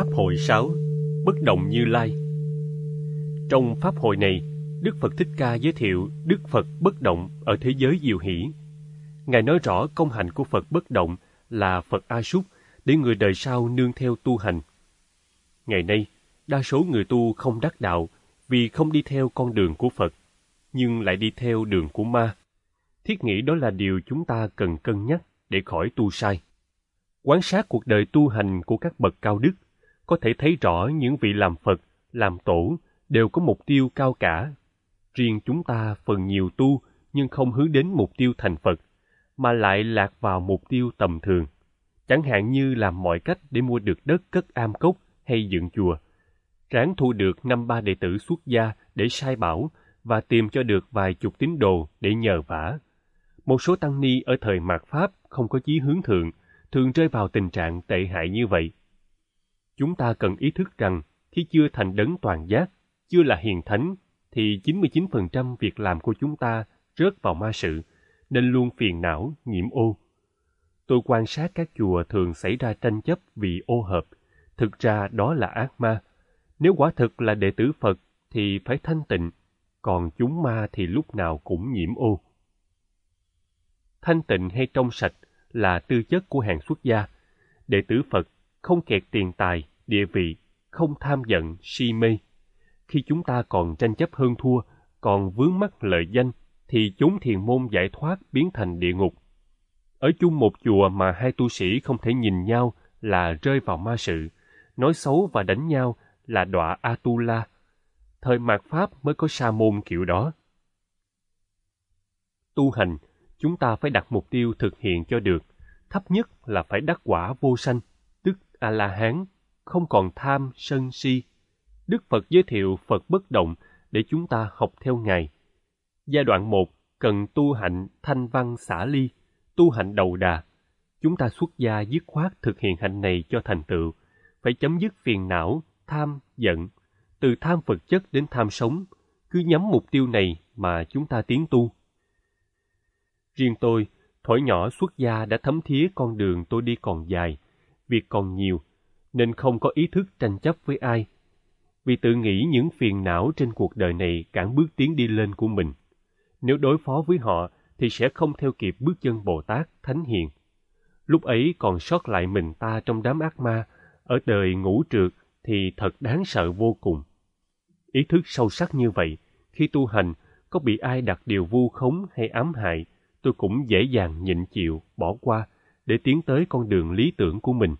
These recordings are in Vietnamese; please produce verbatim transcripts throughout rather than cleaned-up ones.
Pháp hội sáu, Bất động Như Lai. Trong Pháp hội này, Đức Phật Thích Ca giới thiệu Đức Phật bất động ở thế giới diệu hỷ. Ngài nói rõ công hạnh của Phật bất động là Phật A Súc để người đời sau nương theo tu hành. Ngày nay, đa số người tu không đắc đạo vì không đi theo con đường của Phật, nhưng lại đi theo đường của ma. Thiết nghĩ đó là điều chúng ta cần cân nhắc để khỏi tu sai. Quan sát cuộc đời tu hành của các bậc cao đức, có thể thấy rõ những vị làm Phật, làm tổ đều có mục tiêu cao cả. Riêng chúng ta phần nhiều tu nhưng không hướng đến mục tiêu thành Phật, mà lại lạc vào mục tiêu tầm thường. Chẳng hạn như làm mọi cách để mua được đất cất am cốc hay dựng chùa, ráng thu được năm ba đệ tử xuất gia để sai bảo và tìm cho được vài chục tín đồ để nhờ vả. Một số tăng ni ở thời mạt Pháp không có chí hướng thượng, thường rơi vào tình trạng tệ hại như vậy. Chúng ta cần ý thức rằng khi chưa thành đấng toàn giác, chưa là hiền thánh, thì chín mươi chín phần trăm việc làm của chúng ta rớt vào ma sự, nên luôn phiền não, nhiễm ô. Tôi quan sát các chùa thường xảy ra tranh chấp vì ô hợp. Thực ra đó là ác ma. Nếu quả thực là đệ tử Phật thì phải thanh tịnh, còn chúng ma thì lúc nào cũng nhiễm ô. Thanh tịnh hay trong sạch là tư chất của hàng xuất gia. Đệ tử Phật không kẹt tiền tài, địa vị, không tham giận, si mê. Khi chúng ta còn tranh chấp hơn thua, còn vướng mắc lợi danh, thì chốn thiền môn giải thoát biến thành địa ngục. Ở chung một chùa mà hai tu sĩ không thể nhìn nhau là rơi vào ma sự, nói xấu và đánh nhau là đọa Atula. Thời mạt Pháp mới có sa môn kiểu đó. Tu hành, chúng ta phải đặt mục tiêu thực hiện cho được. Thấp nhất là phải đắc quả vô sanh, tức A-la-hán, không còn tham, sân, si. Đức Phật giới thiệu Phật bất động để chúng ta học theo Ngài. Giai đoạn một cần tu hạnh thanh văn xả ly, tu hạnh đầu đà. Chúng ta xuất gia dứt khoát thực hiện hạnh này cho thành tựu, phải chấm dứt phiền não, tham, giận. Từ tham vật chất đến tham sống, cứ nhắm mục tiêu này mà chúng ta tiến tu. Riêng tôi, thuở nhỏ xuất gia đã thấm thía con đường tôi đi còn dài, việc còn nhiều, nên không có ý thức tranh chấp với ai, vì tự nghĩ những phiền não trên cuộc đời này cản bước tiến đi lên của mình. Nếu đối phó với họ thì sẽ không theo kịp bước chân Bồ Tát, Thánh Hiền. Lúc ấy còn sót lại mình ta trong đám ác ma, ở đời ngũ trượt thì thật đáng sợ vô cùng. Ý thức sâu sắc như vậy, khi tu hành, có bị ai đặt điều vu khống hay ám hại, tôi cũng dễ dàng nhịn chịu, bỏ qua, để tiến tới con đường lý tưởng của mình.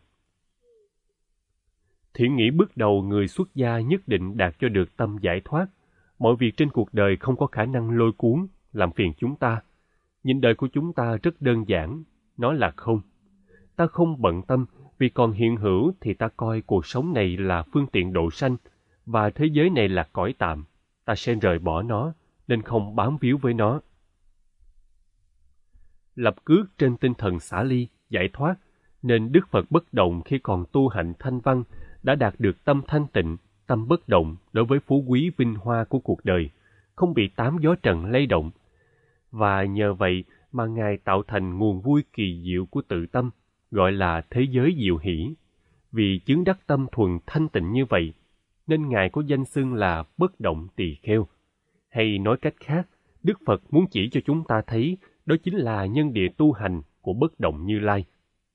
Thiện nghĩ bước đầu người xuất gia nhất định đạt cho được tâm giải thoát. Mọi việc trên cuộc đời không có khả năng lôi cuốn, làm phiền chúng ta. Nhìn đời của chúng ta rất đơn giản, nó là không. Ta không bận tâm, vì còn hiện hữu thì ta coi cuộc sống này là phương tiện độ sanh, và thế giới này là cõi tạm. Ta sẽ rời bỏ nó, nên không bám víu với nó. Lập cước trên tinh thần xả ly, giải thoát, nên Đức Phật bất động khi còn tu hạnh thanh văn đã đạt được tâm thanh tịnh, tâm bất động đối với phú quý vinh hoa của cuộc đời, không bị tám gió trần lay động. Và nhờ vậy mà Ngài tạo thành nguồn vui kỳ diệu của tự tâm, gọi là thế giới diệu hỷ. Vì chứng đắc tâm thuần thanh tịnh như vậy, nên Ngài có danh xưng là bất động tỳ kheo. Hay nói cách khác, Đức Phật muốn chỉ cho chúng ta thấy đó chính là nhân địa tu hành của bất động Như Lai.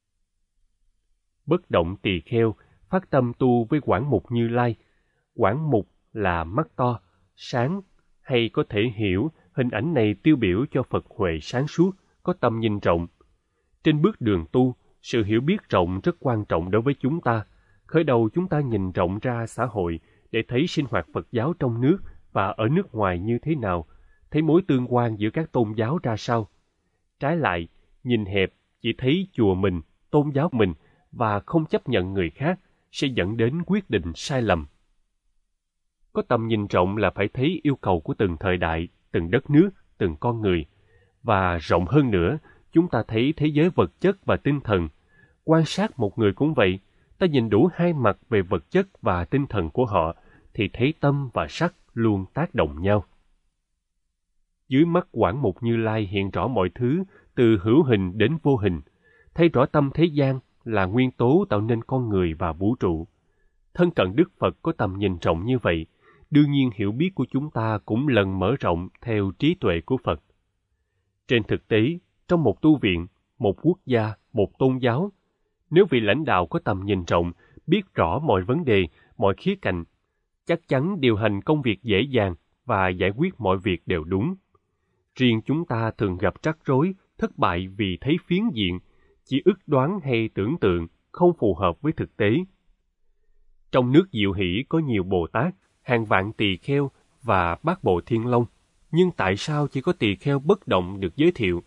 Bất động tỳ kheo phát tâm tu với Quảng Mục Như Lai. Quảng Mục là mắt to, sáng, hay có thể hiểu hình ảnh này tiêu biểu cho Phật huệ sáng suốt, có tầm nhìn rộng. Trên bước đường tu, sự hiểu biết rộng rất quan trọng đối với chúng ta. Khởi đầu chúng ta nhìn rộng ra xã hội để thấy sinh hoạt Phật giáo trong nước và ở nước ngoài như thế nào, thấy mối tương quan giữa các tôn giáo ra sao. Trái lại, nhìn hẹp, chỉ thấy chùa mình, tôn giáo mình và không chấp nhận người khác sẽ dẫn đến quyết định sai lầm. Có tầm nhìn rộng là phải thấy yêu cầu của từng thời đại, từng đất nước, từng con người. Và rộng hơn nữa, chúng ta thấy thế giới vật chất và tinh thần. Quan sát một người cũng vậy, ta nhìn đủ hai mặt về vật chất và tinh thần của họ, thì thấy tâm và sắc luôn tác động nhau. Dưới mắt Quảng Mục Như Lai hiện rõ mọi thứ, từ hữu hình đến vô hình, thấy rõ tâm thế gian là nguyên tố tạo nên con người và vũ trụ. Thân cận Đức Phật có tầm nhìn rộng như vậy, đương nhiên hiểu biết của chúng ta cũng lần mở rộng theo trí tuệ của Phật. Trên thực tế, trong một tu viện, một quốc gia, một tôn giáo, nếu vị lãnh đạo có tầm nhìn rộng, biết rõ mọi vấn đề, mọi khía cạnh, chắc chắn điều hành công việc dễ dàng và giải quyết mọi việc đều đúng. Riêng chúng ta thường gặp rắc rối, thất bại vì thấy phiến diện, chỉ ước đoán hay tưởng tượng, không phù hợp với thực tế. Trong nước Diệu Hỷ có nhiều Bồ Tát, hàng vạn tỳ kheo và bát bộ Thiên Long, nhưng tại sao chỉ có tỳ kheo bất động được giới thiệu?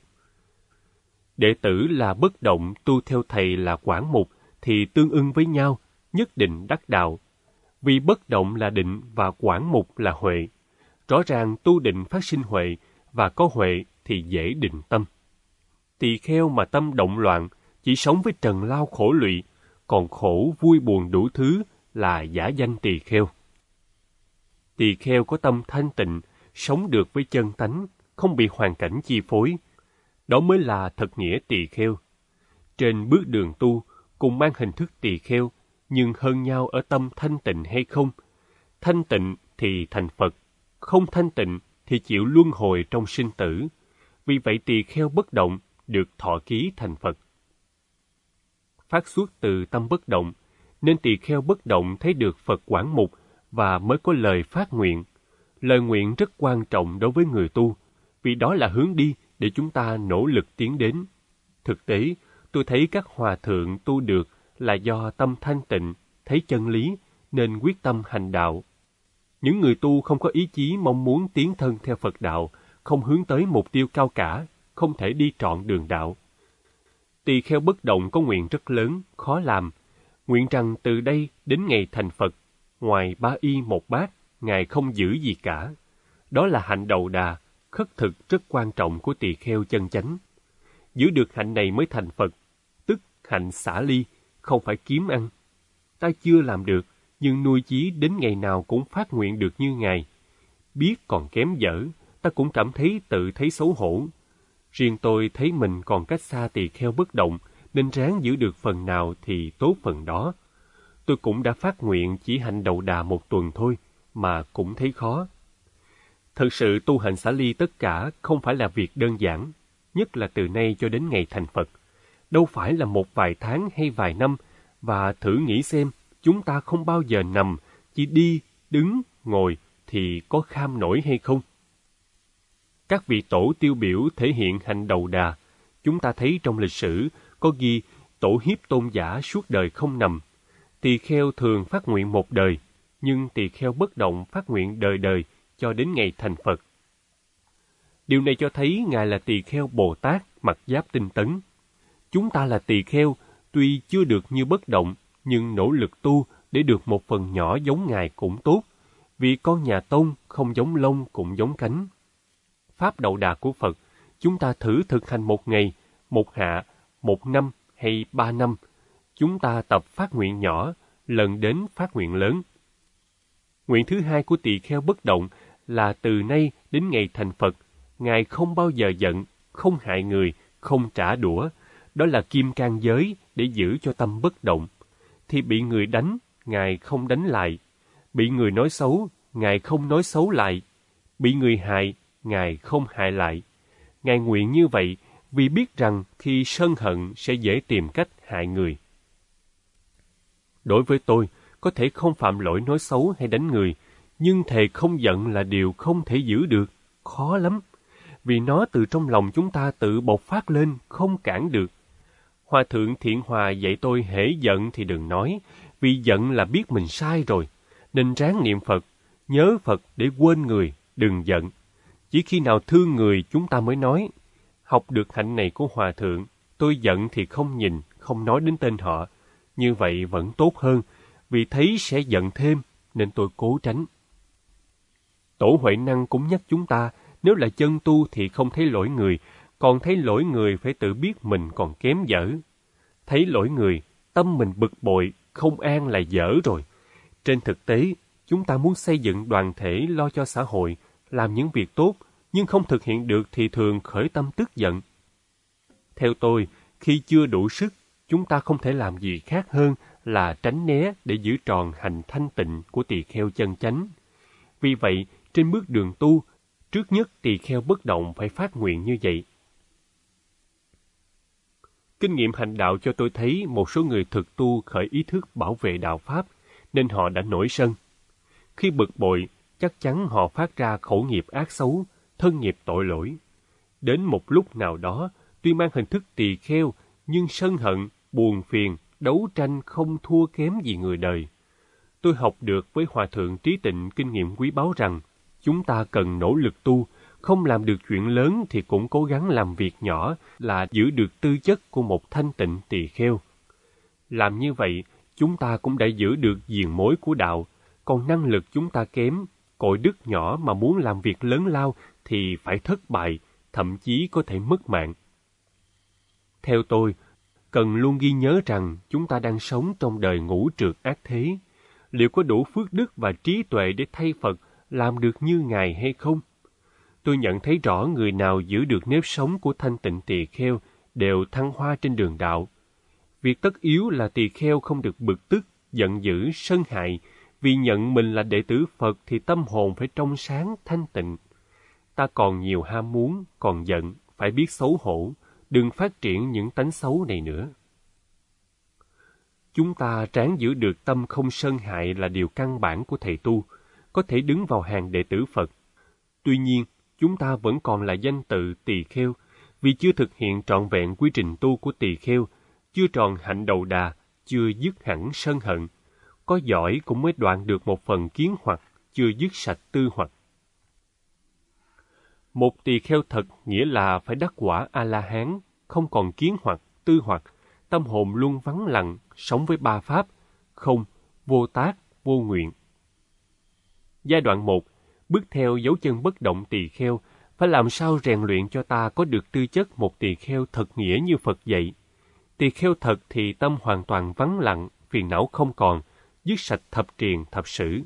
Đệ tử là bất động tu theo thầy là Quảng Mục thì tương ưng với nhau, nhất định đắc đạo. Vì bất động là định và Quảng Mục là huệ. Rõ ràng tu định phát sinh huệ, và có huệ thì dễ định tâm. Tỳ kheo mà tâm động loạn, chỉ sống với trần lao khổ lụy, còn khổ vui buồn đủ thứ là giả danh tỳ kheo. Tỳ kheo có tâm thanh tịnh, sống được với chân tánh, không bị hoàn cảnh chi phối. Đó mới là thật nghĩa tỳ kheo. Trên bước đường tu, cùng mang hình thức tỳ kheo, nhưng hơn nhau ở tâm thanh tịnh hay không. Thanh tịnh thì thành Phật, không thanh tịnh thì chịu luân hồi trong sinh tử. Vì vậy tỳ kheo bất động được thọ ký thành Phật. Phát xuất từ tâm bất động, nên tỳ kheo bất động thấy được Phật Quảng Mục và mới có lời phát nguyện. Lời nguyện rất quan trọng đối với người tu, vì đó là hướng đi để chúng ta nỗ lực tiến đến. Thực tế, tôi thấy các hòa thượng tu được là do tâm thanh tịnh, thấy chân lý, nên quyết tâm hành đạo. Những người tu không có ý chí mong muốn tiến thân theo Phật đạo, không hướng tới mục tiêu cao cả, không thể đi trọn đường đạo. Tỳ kheo bất động có nguyện rất lớn, khó làm. Nguyện rằng từ đây đến ngày thành Phật, ngoài ba y một bát, Ngài không giữ gì cả. Đó là hạnh đầu đà, khất thực rất quan trọng của tỳ kheo chân chánh. Giữ được hạnh này mới thành Phật, tức hạnh xả ly, không phải kiếm ăn. Ta chưa làm được, nhưng nuôi chí đến ngày nào cũng phát nguyện được như Ngài. Biết còn kém dở, ta cũng cảm thấy tự thấy xấu hổ. Riêng tôi thấy mình còn cách xa tỳ kheo bất động, nên ráng giữ được phần nào thì tốt phần đó. Tôi cũng đã phát nguyện chỉ hành đầu đà một tuần thôi, mà cũng thấy khó. Thật sự tu hành xả ly tất cả không phải là việc đơn giản, nhất là từ nay cho đến ngày thành Phật. Đâu phải là một vài tháng hay vài năm, và thử nghĩ xem, chúng ta không bao giờ nằm, chỉ đi, đứng, ngồi thì có kham nổi hay không? Các vị tổ tiêu biểu thể hiện hành đầu đà. Chúng ta thấy trong lịch sử có ghi tổ hiếp tôn giả suốt đời không nằm. Tỳ kheo thường phát nguyện một đời, nhưng tỳ kheo bất động phát nguyện đời đời cho đến ngày thành Phật. Điều này cho thấy Ngài là tỳ kheo Bồ Tát mặc giáp tinh tấn. Chúng ta là tỳ kheo, tuy chưa được như bất động, nhưng nỗ lực tu để được một phần nhỏ giống Ngài cũng tốt, vì con nhà Tôn không giống lông cũng giống cánh. Pháp đầu đà của Phật, chúng ta thử thực hành một ngày, một hạ, một năm hay ba năm. Chúng ta tập phát nguyện nhỏ, lần đến phát nguyện lớn. Nguyện thứ hai của tỳ kheo bất động là từ nay đến ngày thành Phật, Ngài không bao giờ giận, không hại người, không trả đũa. Đó là kim cang giới để giữ cho tâm bất động. Thì bị người đánh, Ngài không đánh lại. Bị người nói xấu, Ngài không nói xấu lại. Bị người hại, Ngài không hại lại. Ngài nguyện như vậy vì biết rằng khi sân hận sẽ dễ tìm cách hại người. Đối với tôi, có thể không phạm lỗi nói xấu hay đánh người, nhưng thề không giận là điều không thể giữ được, khó lắm. Vì nó từ trong lòng chúng ta tự bộc phát lên, không cản được. Hòa thượng Thiện Hòa dạy tôi hễ giận thì đừng nói, vì giận là biết mình sai rồi, nên ráng niệm Phật, nhớ Phật để quên người, đừng giận. Chỉ khi nào thương người chúng ta mới nói. Học được hạnh này của Hòa thượng, tôi giận thì không nhìn, không nói đến tên họ. Như vậy vẫn tốt hơn, vì thấy sẽ giận thêm, nên tôi cố tránh. Tổ Huệ Năng cũng nhắc chúng ta, nếu là chân tu thì không thấy lỗi người, còn thấy lỗi người phải tự biết mình còn kém dở. Thấy lỗi người, tâm mình bực bội, không an là dở rồi. Trên thực tế, chúng ta muốn xây dựng đoàn thể lo cho xã hội, làm những việc tốt, nhưng không thực hiện được thì thường khởi tâm tức giận. Theo tôi, khi chưa đủ sức, chúng chúng ta không thể làm gì khác hơn là tránh né để giữ tròn hành thanh tịnh của tỳ kheo chân chánh. Vì vậy, trên bước đường tu, trước nhất tỳ kheo bất động phải phát nguyện như vậy. Kinh nghiệm hành đạo cho tôi thấy một số người thực tu khởi ý thức bảo vệ đạo Pháp, nên họ đã nổi sân. Khi bực bội, chắc chắn họ phát ra khẩu nghiệp ác xấu, thân nghiệp tội lỗi. Đến một lúc nào đó, tuy mang hình thức tỳ kheo, nhưng sân hận, buồn phiền, đấu tranh không thua kém gì người đời. Tôi học được với Hòa Thượng Trí Tịnh kinh nghiệm quý báu rằng, chúng ta cần nỗ lực tu, không làm được chuyện lớn thì cũng cố gắng làm việc nhỏ là giữ được tư chất của một thanh tịnh tỳ kheo. Làm như vậy, chúng ta cũng đã giữ được diền mối của đạo, còn năng lực chúng ta kém, cội đức nhỏ mà muốn làm việc lớn lao thì phải thất bại, thậm chí có thể mất mạng. Theo tôi, cần luôn ghi nhớ rằng chúng ta đang sống trong đời ngũ trược ác thế. Liệu có đủ phước đức và trí tuệ để thay Phật làm được như Ngài hay không? Tôi nhận thấy rõ người nào giữ được nếp sống của thanh tịnh tỳ kheo đều thăng hoa trên đường đạo. Việc tất yếu là tỳ kheo không được bực tức, giận dữ, sân hại. Vì nhận mình là đệ tử Phật thì tâm hồn phải trong sáng, thanh tịnh. Ta còn nhiều ham muốn, còn giận, phải biết xấu hổ, đừng phát triển những tánh xấu này nữa. Chúng ta ráng giữ được tâm không sân hại là điều căn bản của thầy tu, có thể đứng vào hàng đệ tử Phật. Tuy nhiên, chúng ta vẫn còn là danh tự tỳ kheo, vì chưa thực hiện trọn vẹn quy trình tu của tỳ kheo, chưa tròn hạnh đầu đà, chưa dứt hẳn sân hận. Có giỏi cũng mới đoạn được một phần kiến hoặc, chưa dứt sạch tư hoặc. Một tỳ kheo thật nghĩa là phải đắc quả A-la-hán, không còn kiến hoặc, tư hoặc, tâm hồn luôn vắng lặng, sống với ba pháp, không, vô tác, vô nguyện. Giai đoạn một, bước theo dấu chân bất động tỳ kheo, phải làm sao rèn luyện cho ta có được tư chất một tỳ kheo thật nghĩa như Phật dạy. Tỳ kheo thật thì tâm hoàn toàn vắng lặng, phiền não không còn, dứt sạch thập triền thập sử.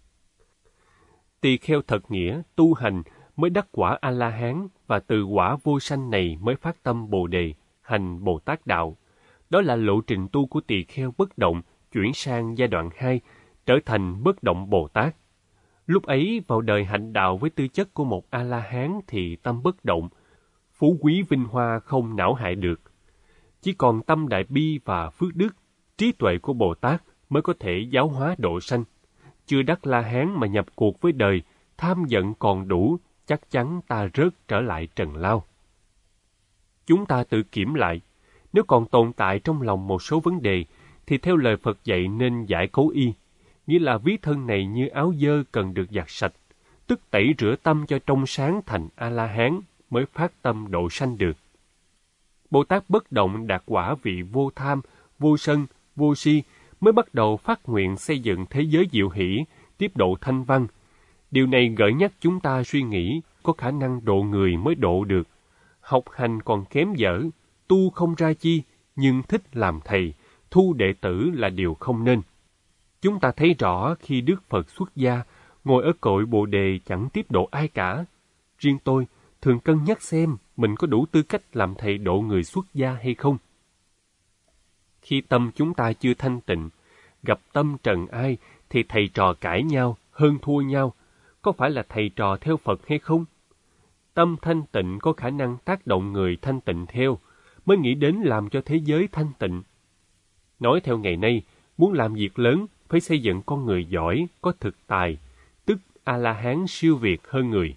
Tỳ kheo thật nghĩa, tu hành mới đắc quả A-la-hán và từ quả vô sanh này mới phát tâm Bồ Đề, hành Bồ Tát Đạo. Đó là lộ trình tu của tỳ kheo bất động, chuyển sang giai đoạn hai, trở thành bất động Bồ Tát. Lúc ấy vào đời hạnh đạo với tư chất của một A-la-hán thì tâm bất động, phú quý vinh hoa không não hại được. Chỉ còn tâm đại bi và phước đức, trí tuệ của Bồ Tát mới có thể giáo hóa độ sanh. Chưa đắc La-hán mà nhập cuộc với đời, tham giận còn đủ, chắc chắn ta rớt trở lại trần lao. Chúng ta tự kiểm lại, nếu còn tồn tại trong lòng một số vấn đề, thì theo lời Phật dạy nên giải cấu y, nghĩa là ví thân này như áo dơ cần được giặt sạch, tức tẩy rửa tâm cho trong sáng thành A-la-hán mới phát tâm độ sanh được. Bồ Tát bất động đạt quả vị vô tham, vô sân, vô si, mới bắt đầu phát nguyện xây dựng thế giới diệu hỷ, tiếp độ thanh văn. Điều này gợi nhắc chúng ta suy nghĩ có khả năng độ người mới độ được. Học hành còn kém dở, tu không ra chi, nhưng thích làm thầy, thu đệ tử là điều không nên. Chúng ta thấy rõ khi Đức Phật xuất gia, ngồi ở cội Bồ Đề chẳng tiếp độ ai cả. Riêng tôi thường cân nhắc xem mình có đủ tư cách làm thầy độ người xuất gia hay không. Khi tâm chúng ta chưa thanh tịnh, gặp tâm trần ai thì thầy trò cãi nhau, hơn thua nhau. Có phải là thầy trò theo Phật hay không? Tâm thanh tịnh có khả năng tác động người thanh tịnh theo, mới nghĩ đến làm cho thế giới thanh tịnh. Nói theo ngày nay, muốn làm việc lớn, phải xây dựng con người giỏi, có thực tài, tức A-la-hán siêu việt hơn người.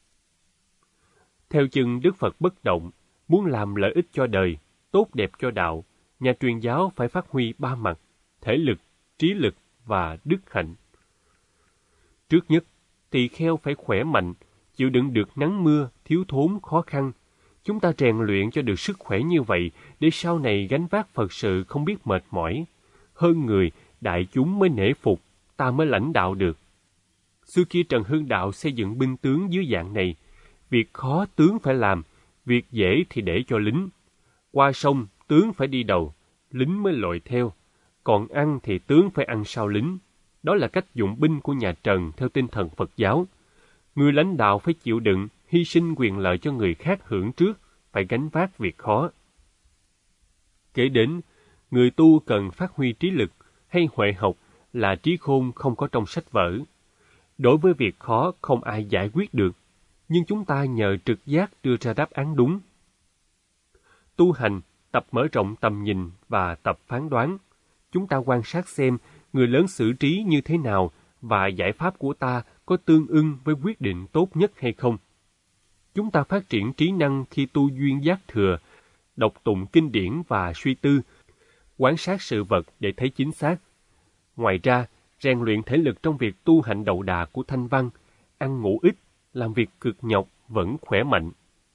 Theo chừng Đức Phật bất động, muốn làm lợi ích cho đời, tốt đẹp cho đạo, nhà truyền giáo phải phát huy ba mặt, thể lực, trí lực và đức hạnh. Trước nhất, tỳ kheo phải khỏe mạnh, chịu đựng được nắng mưa, thiếu thốn, khó khăn. Chúng ta rèn luyện cho được sức khỏe như vậy để sau này gánh vác Phật sự không biết mệt mỏi. Hơn người, đại chúng mới nể phục, ta mới lãnh đạo được. Xưa kia Trần Hưng Đạo xây dựng binh tướng dưới dạng này. Việc khó tướng phải làm, việc dễ thì để cho lính. Qua sông, tướng phải đi đầu, lính mới lội theo. Còn ăn thì tướng phải ăn sau lính. Đó là cách dụng binh của nhà Trần theo tinh thần Phật giáo. Người lãnh đạo phải chịu đựng, hy sinh quyền lợi cho người khác hưởng trước, phải gánh vác việc khó. Kế đến, Người tu cần phát huy trí lực hay huệ học là trí khôn không có trong sách vở. Đối với việc khó không ai giải quyết được, nhưng chúng ta nhờ trực giác đưa ra đáp án đúng. Tu hành, tập mở rộng tầm nhìn và tập phán đoán. Chúng ta quan sát xem người lớn xử trí như thế nào và giải pháp của ta có tương ưng với quyết định tốt nhất hay không. Chúng ta phát triển trí năng khi tu duyên giác thừa, đọc tụng kinh điển và suy tư, quan sát sự vật để thấy chính xác. Ngoài ra, rèn luyện thể lực trong việc tu hành đậu đà của Thanh Văn, ăn ngủ ít, làm việc cực nhọc vẫn khỏe mạnh.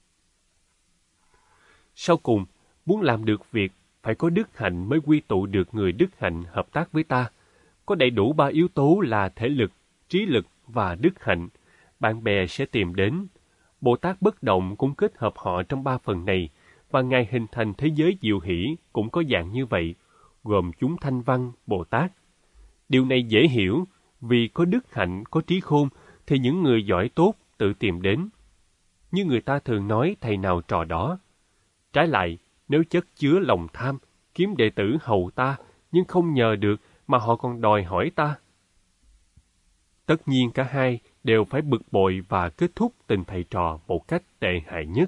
Sau cùng, muốn làm được việc, phải có đức hạnh mới quy tụ được người đức hạnh hợp tác với ta. Có đầy đủ ba yếu tố là thể lực, trí lực và đức hạnh, bạn bè sẽ tìm đến. Bồ Tát Bất Động cũng kết hợp họ trong ba phần này, và Ngài hình thành thế giới diệu hỷ cũng có dạng như vậy, gồm chúng Thanh Văn, Bồ Tát. Điều này dễ hiểu, vì có đức hạnh, có trí khôn, thì những người giỏi tốt tự tìm đến. Như người ta thường nói thầy nào trò đó. Trái lại, nếu chất chứa lòng tham, kiếm đệ tử hầu ta, nhưng không nhờ được mà họ còn đòi hỏi ta. Tất nhiên cả hai đều phải bực bội và kết thúc tình thầy trò một cách tệ hại nhất.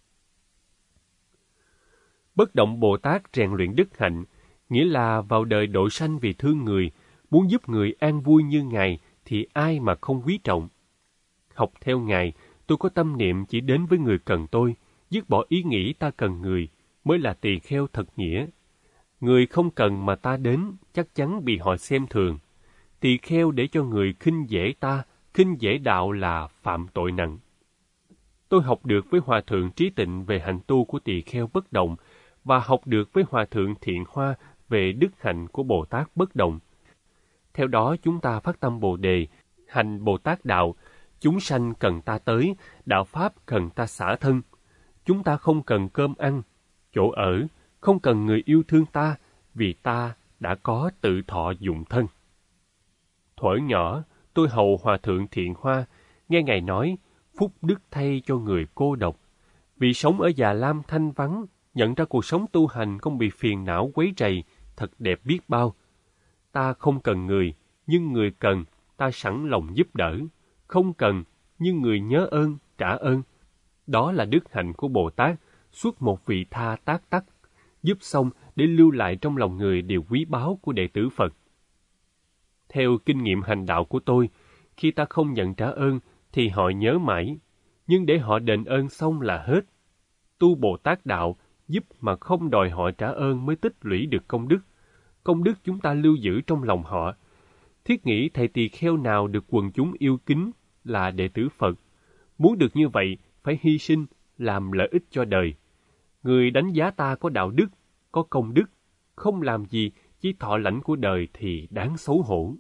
Bất Động Bồ Tát rèn luyện đức hạnh, nghĩa là vào đời độ sanh vì thương người, muốn giúp người an vui như Ngài thì ai mà không quý trọng. Học theo Ngài, tôi có tâm niệm chỉ đến với người cần tôi, dứt bỏ ý nghĩ ta cần người, mới là tỳ kheo thật nghĩa. Người không cần mà ta đến, chắc chắn bị họ xem thường. Tỳ kheo để cho người khinh dễ ta, khinh dễ đạo là phạm tội nặng. Tôi học được với Hòa Thượng Trí Tịnh về hạnh tu của tỳ kheo bất động, và học được với Hòa Thượng Thiện Hoa về đức hạnh của Bồ Tát bất động. Theo đó chúng ta phát tâm Bồ Đề, hành Bồ Tát đạo, chúng sanh cần ta tới, đạo Pháp cần ta xả thân. Chúng ta không cần cơm ăn, chỗ ở, không cần người yêu thương ta, vì ta đã có tự thọ dụng thân. Thuở nhỏ, tôi hầu Hòa Thượng Thiện Hoa, nghe Ngài nói, phúc đức thay cho người cô độc. Vì sống ở Già Lam thanh vắng, nhận ra cuộc sống tu hành không bị phiền não quấy rầy, thật đẹp biết bao. Ta không cần người, nhưng người cần, ta sẵn lòng giúp đỡ. Không cần, nhưng người nhớ ơn, trả ơn. Đó là đức hạnh của Bồ Tát, suốt một vị tha tác tắc, giúp xong để lưu lại trong lòng người điều quý báu của đệ tử Phật. Theo kinh nghiệm hành đạo của tôi, khi ta không nhận trả ơn thì họ nhớ mãi, nhưng để họ đền ơn xong là hết. Tu Bồ Tát đạo giúp mà không đòi họ trả ơn mới tích lũy được công đức. Công đức chúng ta lưu giữ trong lòng họ. Thiết nghĩ thầy tỳ kheo nào được quần chúng yêu kính là đệ tử Phật. Muốn được như vậy, phải hy sinh, làm lợi ích cho đời. Người đánh giá ta có đạo đức, có công đức, không làm gì, chỉ thọ lãnh của đời thì đáng xấu hổ.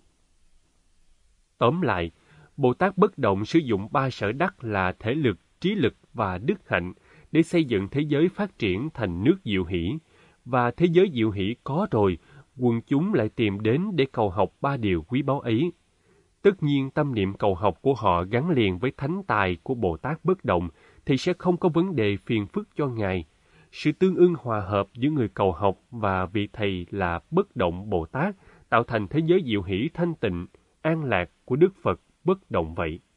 Tóm lại, Bồ Tát Bất Động sử dụng ba sở đắc là thể lực, trí lực và đức hạnh để xây dựng thế giới phát triển thành nước diệu hỷ. Và thế giới diệu hỷ có rồi, quần chúng lại tìm đến để cầu học ba điều quý báu ấy. Tất nhiên tâm niệm cầu học của họ gắn liền với thánh tài của Bồ Tát Bất Động thì sẽ không có vấn đề phiền phức cho Ngài. Sự tương ưng hòa hợp giữa người cầu học và vị thầy là Bất Động Bồ Tát tạo thành thế giới diệu hỷ thanh tịnh, an lạc của Đức Phật Bất Động vậy.